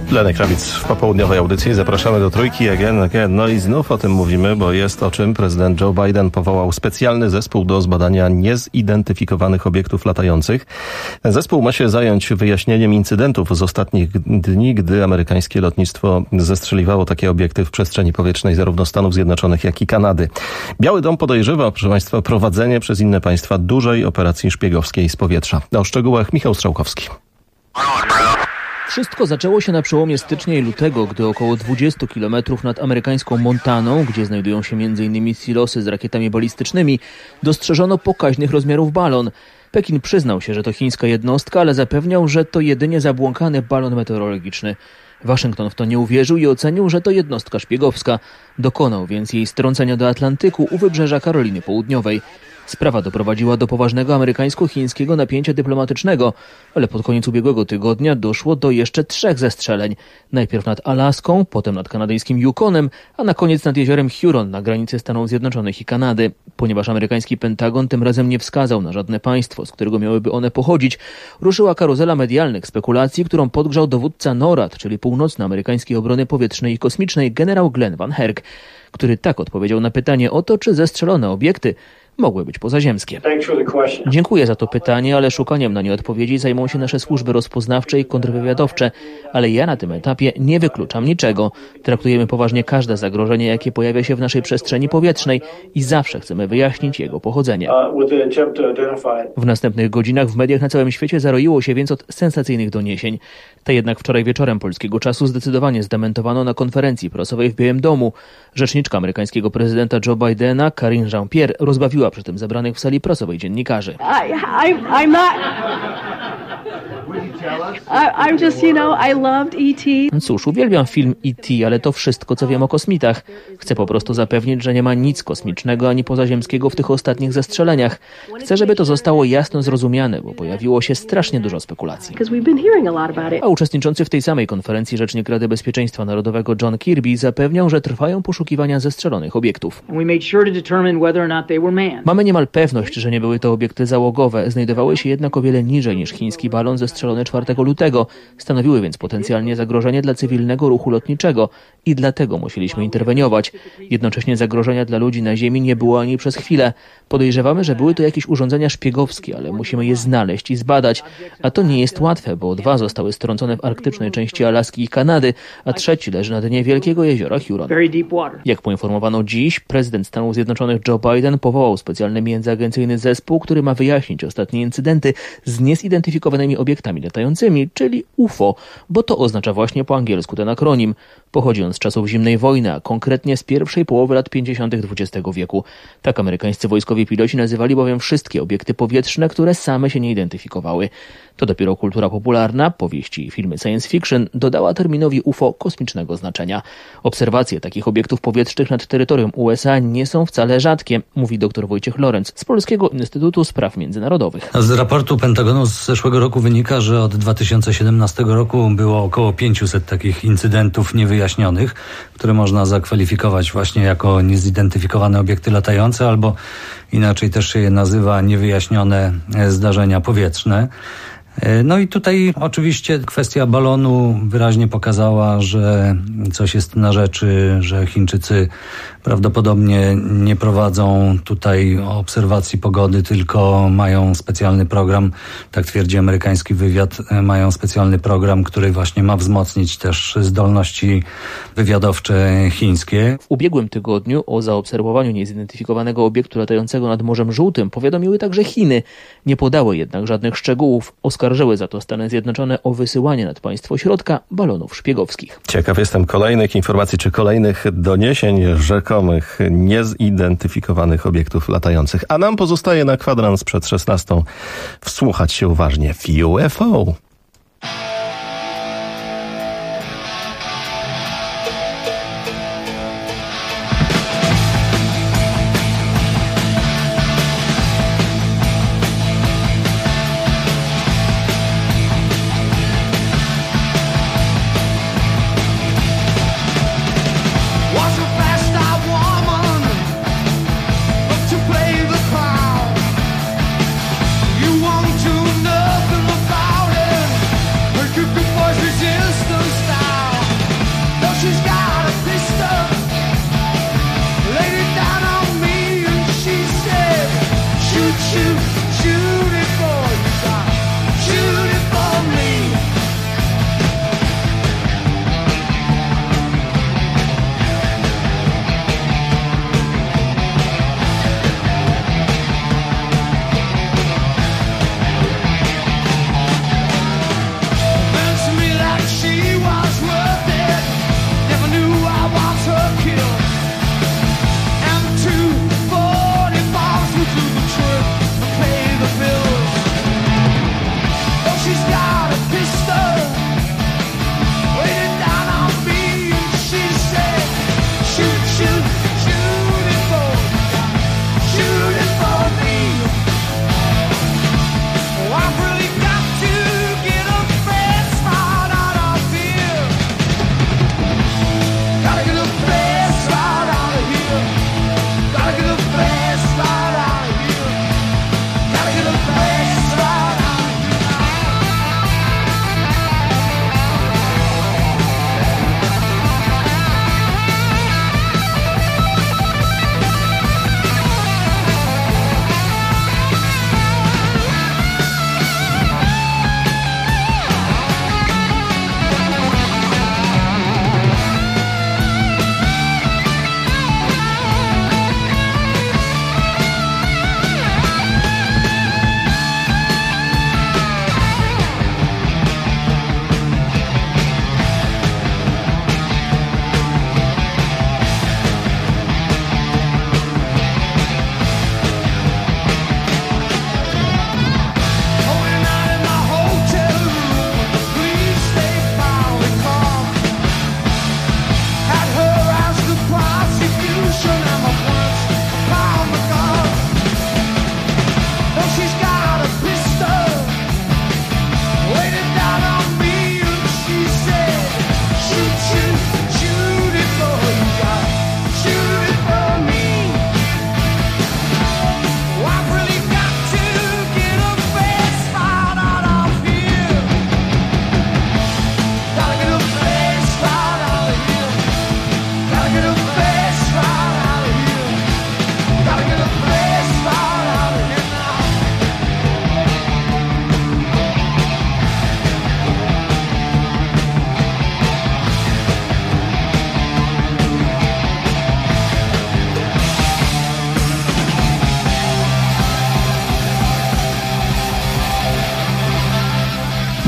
Lenny Kravitz w popołudniowej audycji. Zapraszamy do Trójki again. No i znów o tym mówimy, bo jest o czym. Prezydent Joe Biden powołał specjalny zespół do zbadania niezidentyfikowanych obiektów latających. Ten zespół ma się zająć wyjaśnieniem incydentów z ostatnich dni, gdy amerykańskie lotnictwo zestrzeliwało takie obiekty w przestrzeni powietrznej zarówno Stanów Zjednoczonych, jak i Kanady. Biały Dom podejrzewa, proszę Państwa, prowadzenie przez inne państwa dużej operacji szpiegowskiej z powietrza. O szczegółach Michał Strzałkowski. Wszystko zaczęło się na przełomie stycznia i lutego, gdy około 20 km nad amerykańską Montaną, gdzie znajdują się m.in. silosy z rakietami balistycznymi, dostrzeżono pokaźnych rozmiarów balon. Pekin przyznał się, że to chińska jednostka, ale zapewniał, że to jedynie zabłąkany balon meteorologiczny. Waszyngton w to nie uwierzył i ocenił, że to jednostka szpiegowska. Dokonał więc jej strącenia do Atlantyku u wybrzeża Karoliny Południowej. Sprawa doprowadziła do poważnego amerykańsko-chińskiego napięcia dyplomatycznego, ale pod koniec ubiegłego tygodnia doszło do jeszcze 3 zestrzeleń. Najpierw nad Alaską, potem nad kanadyjskim Yukonem, a na koniec nad jeziorem Huron na granicy Stanów Zjednoczonych i Kanady. Ponieważ amerykański Pentagon tym razem nie wskazał na żadne państwo, z którego miałyby one pochodzić, ruszyła karuzela medialnych spekulacji, którą podgrzał dowódca NORAD, czyli Północnoamerykańskiej Obrony Powietrznej i Kosmicznej, generał Glenn Van Herk, który tak odpowiedział na pytanie o to, czy zestrzelone obiekty mogły być pozaziemskie. Dziękuję za to pytanie, ale szukaniem na nie odpowiedzi zajmą się nasze służby rozpoznawcze i kontrwywiadowcze, ale ja na tym etapie nie wykluczam niczego. Traktujemy poważnie każde zagrożenie, jakie pojawia się w naszej przestrzeni powietrznej i zawsze chcemy wyjaśnić jego pochodzenie. W następnych godzinach w mediach na całym świecie zaroiło się więc od sensacyjnych doniesień. Te jednak wczoraj wieczorem polskiego czasu zdecydowanie zdementowano na konferencji prasowej w Białym Domu. Rzeczniczka amerykańskiego prezydenta Joe Bidena, Karine Jean-Pierre, rozbawiła przy tym zebranych w sali prasowej dziennikarzy. I'm not... I'm just, I loved E.T. Cóż, uwielbiam film E.T., ale to wszystko, co wiem o kosmitach. Chcę po prostu zapewnić, że nie ma nic kosmicznego ani pozaziemskiego w tych ostatnich zestrzeleniach. Chcę, żeby to zostało jasno zrozumiane, bo pojawiło się strasznie dużo spekulacji. A uczestniczący w tej samej konferencji rzecznik Rady Bezpieczeństwa Narodowego John Kirby zapewniał, że trwają poszukiwania zestrzelonych obiektów. Mamy niemal pewność, że nie były to obiekty załogowe. Znajdowały się jednak o wiele niżej niż chiński balon zestrzelony 4 lutego. Stanowiły więc potencjalnie zagrożenie dla cywilnego ruchu lotniczego i dlatego musieliśmy interweniować. Jednocześnie zagrożenia dla ludzi na ziemi nie było ani przez chwilę. Podejrzewamy, że były to jakieś urządzenia szpiegowskie, ale musimy je znaleźć i zbadać. A to nie jest łatwe, bo 2 zostały strącone w arktycznej części Alaski i Kanady, a 3 leży na dnie wielkiego jeziora Huron. Jak poinformowano dziś, prezydent Stanów Zjednoczonych Joe Biden powołał specjalny międzyagencyjny zespół, który ma wyjaśnić ostatnie incydenty z niezidentyfikowanymi obiektami latającymi, czyli UFO, bo to oznacza właśnie po angielsku ten akronim. Pochodzi on z czasów zimnej wojny, a konkretnie z pierwszej połowy lat 50. XX wieku. Tak amerykańscy wojskowi piloci nazywali bowiem wszystkie obiekty powietrzne, które same się nie identyfikowały. To dopiero kultura popularna, powieści i filmy science fiction dodała terminowi UFO kosmicznego znaczenia. Obserwacje takich obiektów powietrznych nad terytorium USA nie są wcale rzadkie, mówi dr Wojciech Lorenz z Polskiego Instytutu Spraw Międzynarodowych. Z raportu Pentagonu z zeszłego roku wynika, że od 2017 roku było około 500 takich incydentów niewyjaśnionych, które można zakwalifikować właśnie jako niezidentyfikowane obiekty latające, albo inaczej też się je nazywa niewyjaśnione zdarzenia powietrzne. No i tutaj oczywiście kwestia balonu wyraźnie pokazała, że coś jest na rzeczy, że Chińczycy prawdopodobnie nie prowadzą tutaj obserwacji pogody, tylko mają specjalny program, tak twierdzi amerykański wywiad, mają specjalny program, który właśnie ma wzmocnić też zdolności wywiadowcze chińskie. W ubiegłym tygodniu o zaobserwowaniu niezidentyfikowanego obiektu latającego nad Morzem Żółtym powiadomiły także Chiny. Nie podały jednak żadnych szczegółów. Oskarżyły za to Stany Zjednoczone o wysyłanie nad państwo środka balonów szpiegowskich. Ciekaw jestem kolejnych informacji czy kolejnych doniesień rzekomych niezidentyfikowanych obiektów latających. A nam pozostaje na kwadrans przed 16 wsłuchać się uważnie w UFO. You want to nothing about it.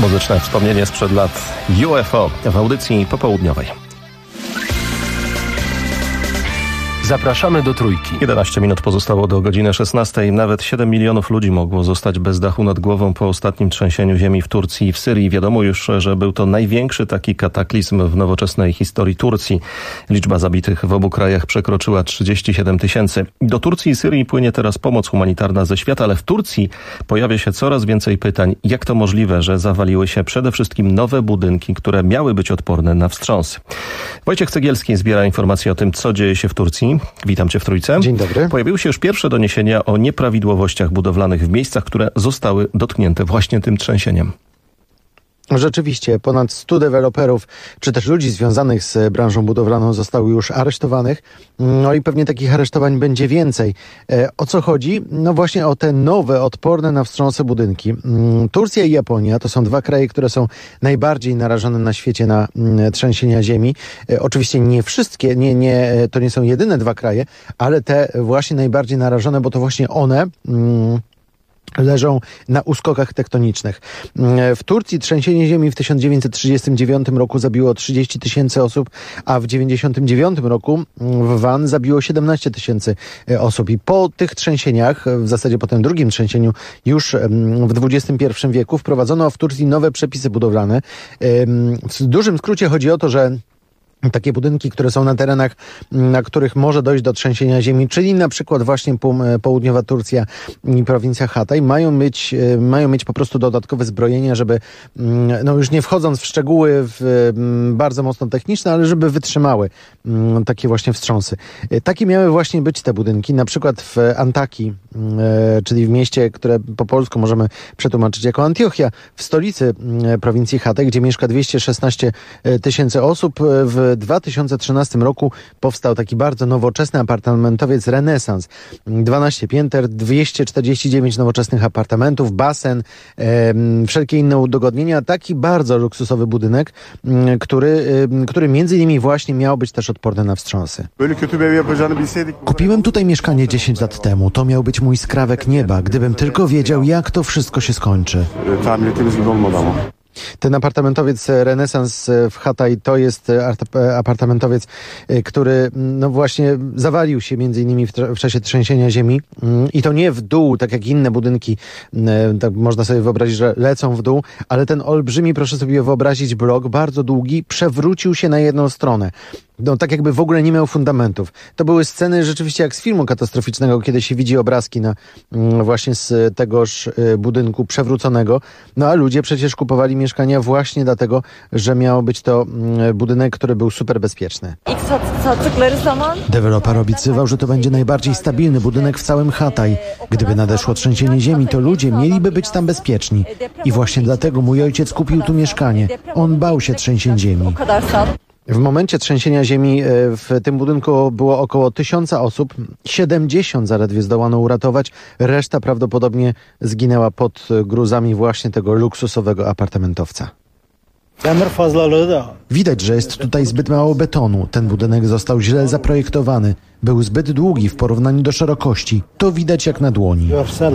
Muzyczne wspomnienie sprzed lat UFO w audycji popołudniowej. Zapraszamy do Trójki. 11 minut pozostało do godziny 16. Nawet 7 milionów ludzi mogło zostać bez dachu nad głową po ostatnim trzęsieniu ziemi w Turcji i w Syrii. Wiadomo już, że był to największy taki kataklizm w nowoczesnej historii Turcji. Liczba zabitych w obu krajach przekroczyła 37 000. Do Turcji i Syrii płynie teraz pomoc humanitarna ze świata, ale w Turcji pojawia się coraz więcej pytań. Jak to możliwe, że zawaliły się przede wszystkim nowe budynki, które miały być odporne na wstrząsy? Wojciech Cegielski zbiera informacje o tym, co dzieje się w Turcji. Witam Cię w Trójce. Dzień dobry. Pojawiły się już pierwsze doniesienia o nieprawidłowościach budowlanych w miejscach, które zostały dotknięte właśnie tym trzęsieniem. Rzeczywiście, ponad 100 deweloperów, czy też ludzi związanych z branżą budowlaną zostało już aresztowanych. No i pewnie takich aresztowań będzie więcej. O co chodzi? No właśnie o te nowe, odporne na wstrząsy budynki. Turcja i Japonia to są dwa kraje, które są najbardziej narażone na świecie na trzęsienia ziemi. Oczywiście nie wszystkie, to nie są jedyne dwa kraje, ale te właśnie najbardziej narażone, bo to właśnie one leżą na uskokach tektonicznych. W Turcji trzęsienie ziemi w 1939 roku zabiło 30 000 osób, a w 1999 roku w Van zabiło 17 000 osób. I po tych trzęsieniach, w zasadzie po tym drugim trzęsieniu, już w XXI wieku wprowadzono w Turcji nowe przepisy budowlane. W dużym skrócie chodzi o to, że takie budynki, które są na terenach, na których może dojść do trzęsienia ziemi, czyli na przykład właśnie południowa Turcja i prowincja Hatay, mają mieć po prostu dodatkowe zbrojenia, żeby, no już nie wchodząc w szczegóły bardzo mocno techniczne, ale żeby wytrzymały takie właśnie wstrząsy. Takie miały właśnie być te budynki, na przykład w Antaki, czyli w mieście, które po polsku możemy przetłumaczyć jako Antiochia, w stolicy prowincji Hatay, gdzie mieszka 216 000 osób. W 2013 roku powstał taki bardzo nowoczesny apartamentowiec Renesans. 12 pięter, 249 nowoczesnych apartamentów, basen, wszelkie inne udogodnienia. Taki bardzo luksusowy budynek, który między innymi właśnie miał być też odporny na wstrząsy. Kupiłem tutaj mieszkanie 10 lat temu. To miał być mój skrawek nieba, gdybym tylko wiedział, jak to wszystko się skończy. Ten apartamentowiec Renesans w Hatay to jest apartamentowiec, który no właśnie zawalił się między innymi w czasie trzęsienia ziemi i to nie w dół, tak jak inne budynki, tak można sobie wyobrazić, że lecą w dół, ale ten olbrzymi, proszę sobie wyobrazić, blok, bardzo długi, przewrócił się na jedną stronę. No, tak jakby w ogóle nie miał fundamentów. To były sceny rzeczywiście jak z filmu katastroficznego, kiedy się widzi obrazki właśnie z tegoż budynku przewróconego. No a ludzie przecież kupowali mieszkania właśnie dlatego, że miał być to budynek, który był super bezpieczny. Deweloper obiecywał, że to będzie najbardziej stabilny budynek w całym Hatay. Gdyby nadeszło trzęsienie ziemi, to ludzie mieliby być tam bezpieczni. I właśnie dlatego mój ojciec kupił tu mieszkanie. On bał się trzęsień ziemi. W momencie trzęsienia ziemi w tym budynku było około 1000 osób. 70 zaledwie zdołano uratować. Reszta prawdopodobnie zginęła pod gruzami właśnie tego luksusowego apartamentowca. Widać, że jest tutaj zbyt mało betonu. Ten budynek został źle zaprojektowany. Był zbyt długi w porównaniu do szerokości. To widać jak na dłoni.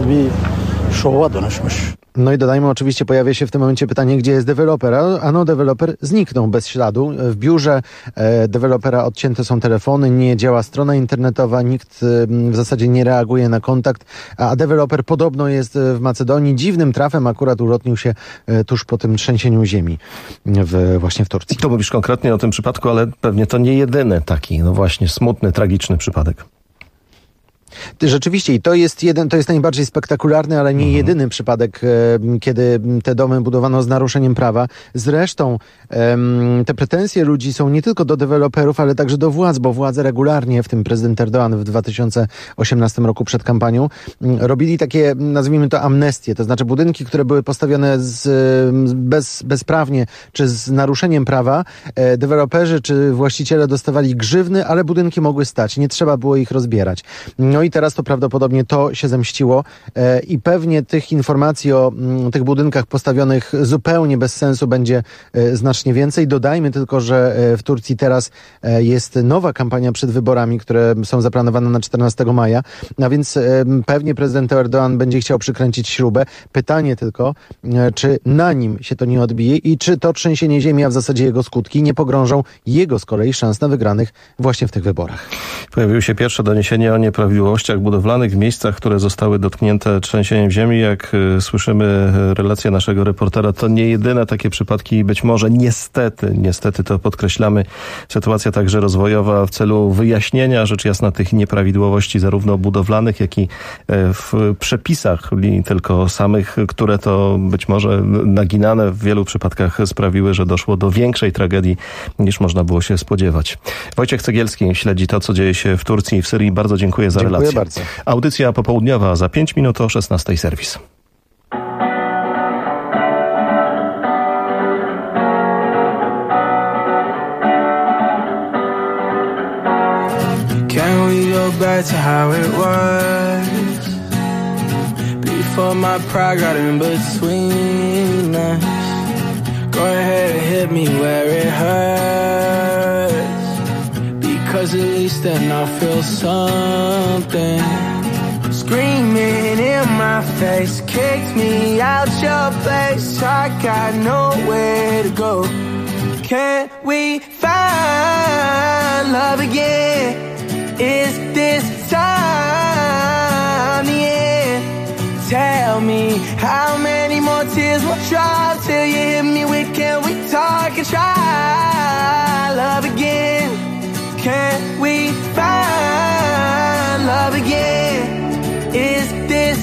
No i dodajmy, oczywiście pojawia się w tym momencie pytanie, gdzie jest deweloper. Ano, deweloper zniknął bez śladu. W biurze dewelopera odcięte są telefony, nie działa strona internetowa, nikt w zasadzie nie reaguje na kontakt, a deweloper podobno jest w Macedonii. Dziwnym trafem akurat ulotnił się tuż po tym trzęsieniu ziemi właśnie w Turcji. To mówisz konkretnie o tym przypadku, ale pewnie to nie jedyny taki, no właśnie, smutny, tragiczny przypadek. Rzeczywiście i to jest najbardziej spektakularny, ale nie jedyny przypadek, kiedy te domy budowano z naruszeniem prawa. Zresztą te pretensje ludzi są nie tylko do deweloperów, ale także do władz, bo władze regularnie, w tym prezydent Erdoğan w 2018 roku przed kampanią, robili takie, nazwijmy to, amnestie, to znaczy budynki, które były postawione bezprawnie czy z naruszeniem prawa, deweloperzy czy właściciele dostawali grzywny, ale budynki mogły stać, nie trzeba było ich rozbierać. No i i teraz to prawdopodobnie to się zemściło i pewnie tych informacji o tych budynkach postawionych zupełnie bez sensu będzie znacznie więcej. Dodajmy tylko, że w Turcji teraz jest nowa kampania przed wyborami, które są zaplanowane na 14 maja, a więc pewnie prezydent Erdoğan będzie chciał przykręcić śrubę. Pytanie tylko, czy na nim się to nie odbije i czy to trzęsienie ziemi, a w zasadzie jego skutki, nie pogrążą jego z kolei szans na wygranych właśnie w tych wyborach. Pojawiły się pierwsze doniesienia o nieprawidłowościach budowlanych w miejscach, które zostały dotknięte trzęsieniem ziemi. Jak słyszymy relację naszego reportera, to nie jedyne takie przypadki, być może niestety to podkreślamy, sytuacja także rozwojowa w celu wyjaśnienia rzecz jasna tych nieprawidłowości zarówno budowlanych, jak i w przepisach tylko samych, które to być może naginane w wielu przypadkach sprawiły, że doszło do większej tragedii niż można było się spodziewać. Wojciech Cegielski śledzi to, co dzieje się w Turcji i w Syrii. Bardzo dziękuję za relację. Dziękuję bardzo. Audycja popołudniowa za 5 minut o 16:00 serwis. Can we go back to how it was before my pride got in between us? Go ahead and hit me where it hurts, because at least then I'll feel something. Screaming in my face, kicked me out your place. I got nowhere to go. Can we find love again? Is this time the end? Tell me how many more tears will drop till you hit me with, can we talk and try love again? Can we find love again? Is this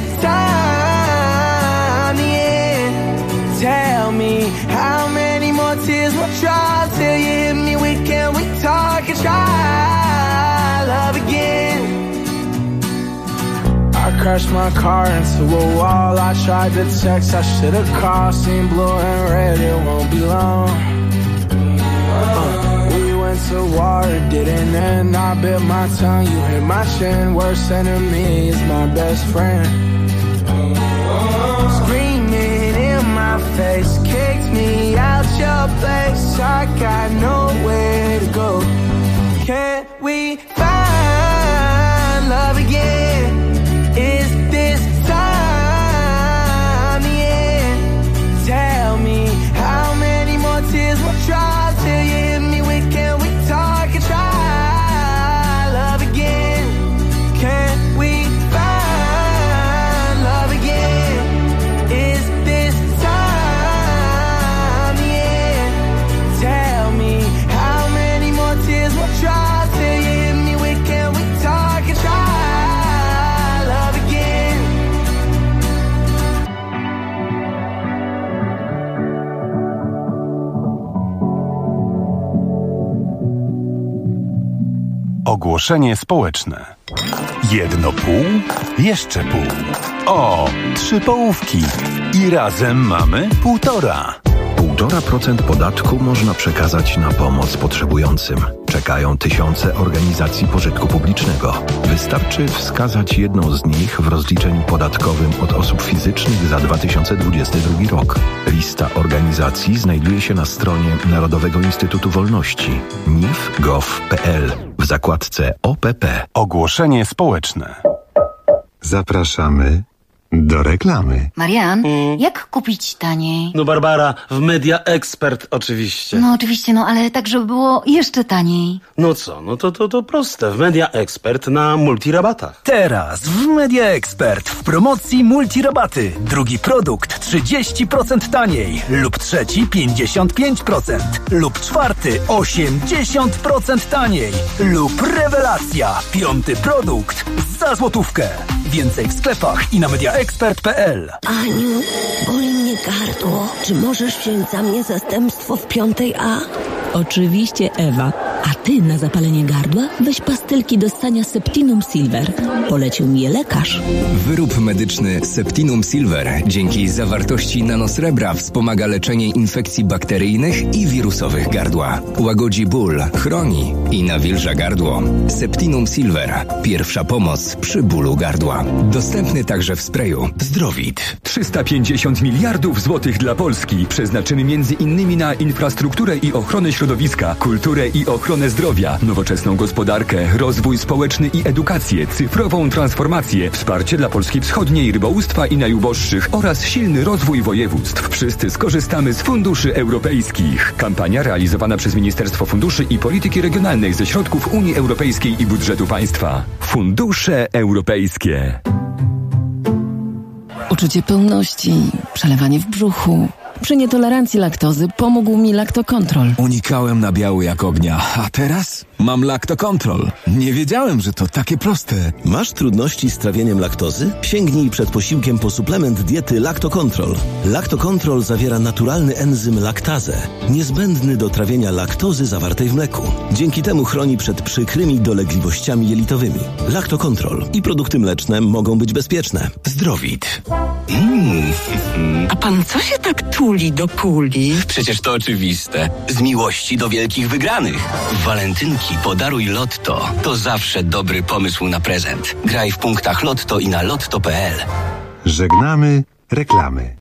time the end? Tell me how many more tears will drop till you hit me with, can we talk and try love again? I crashed my car into a wall. I tried to text, I should've called. Seen blue and red, it won't be long. We went to war, it didn't end. I bit my tongue, you hit my chin. Worst enemy is my best friend. Screaming in my face, kicked me out your place. I got nowhere to go. Can we find love again? Is this time the end? Tell me how many more tears will drop till you hit me with, can we talk and try love again? Can we find love again? Is this time the end? Tell me how many more tears will drop till you hit me with, can we talk and try love again? Ogłoszenie społeczne. Jedno pół, jeszcze pół. O, 3 połówki. I razem mamy 1,5. 1,5% podatku można przekazać na pomoc potrzebującym. Czekają tysiące organizacji pożytku publicznego. Wystarczy wskazać jedną z nich w rozliczeniu podatkowym od osób fizycznych za 2022 rok. Lista organizacji znajduje się na stronie Narodowego Instytutu Wolności nif.gov.pl w zakładce OPP. Ogłoszenie społeczne. Zapraszamy do reklamy. Marian, jak kupić taniej? No Barbara, w Media Expert oczywiście. No oczywiście, ale tak, żeby było jeszcze taniej. No co, no to proste. W Media Expert na multirabatach. Teraz w Media Expert w promocji multirabaty. Drugi produkt 30% taniej lub trzeci 55% lub czwarty 80% taniej lub rewelacja. 5. produkt za złotówkę. Więcej w sklepach i na mediaexpert.pl. Aniu, boli mnie gardło. Czy możesz wziąć za mnie zastępstwo w 5A? Oczywiście, Ewa. A ty na zapalenie gardła weź pastylki do ssania Septinum Silver. Polecił mi je lekarz. Wyrób medyczny Septinum Silver dzięki zawartości nanosrebra wspomaga leczenie infekcji bakteryjnych i wirusowych gardła. Łagodzi ból, chroni i nawilża gardło. Septinum Silver. Pierwsza pomoc przy bólu gardła. Dostępny także w sprayu. Zdrowit. 350 miliardów złotych dla Polski przeznaczymy między innymi na infrastrukturę i ochronę środowiska, kulturę i ochronę zdrowia, nowoczesną gospodarkę, rozwój społeczny i edukację, cyfrową transformację, wsparcie dla Polski Wschodniej, rybołówstwa i najuboższych oraz silny rozwój województw. Wszyscy skorzystamy z funduszy europejskich. Kampania realizowana przez Ministerstwo Funduszy i Polityki Regionalnej ze środków Unii Europejskiej i budżetu państwa. Fundusze europejskie. Uczucie pełności, przelewanie w brzuchu. Przy nietolerancji laktozy pomógł mi Lactocontrol. Unikałem nabiału jak ognia, a teraz mam Lactocontrol. Nie wiedziałem, że to takie proste. Masz trudności z trawieniem laktozy? Sięgnij przed posiłkiem po suplement diety Lactocontrol. Lactocontrol zawiera naturalny enzym laktazę, niezbędny do trawienia laktozy zawartej w mleku. Dzięki temu chroni przed przykrymi dolegliwościami jelitowymi. Lactocontrol i produkty mleczne mogą być bezpieczne. Zdrowit. A pan co się tak tuli do kuli? Przecież to oczywiste. Z miłości do wielkich wygranych. W walentynki podaruj Lotto. To zawsze dobry pomysł na prezent. Graj w punktach Lotto i na lotto.pl. Żegnamy reklamy.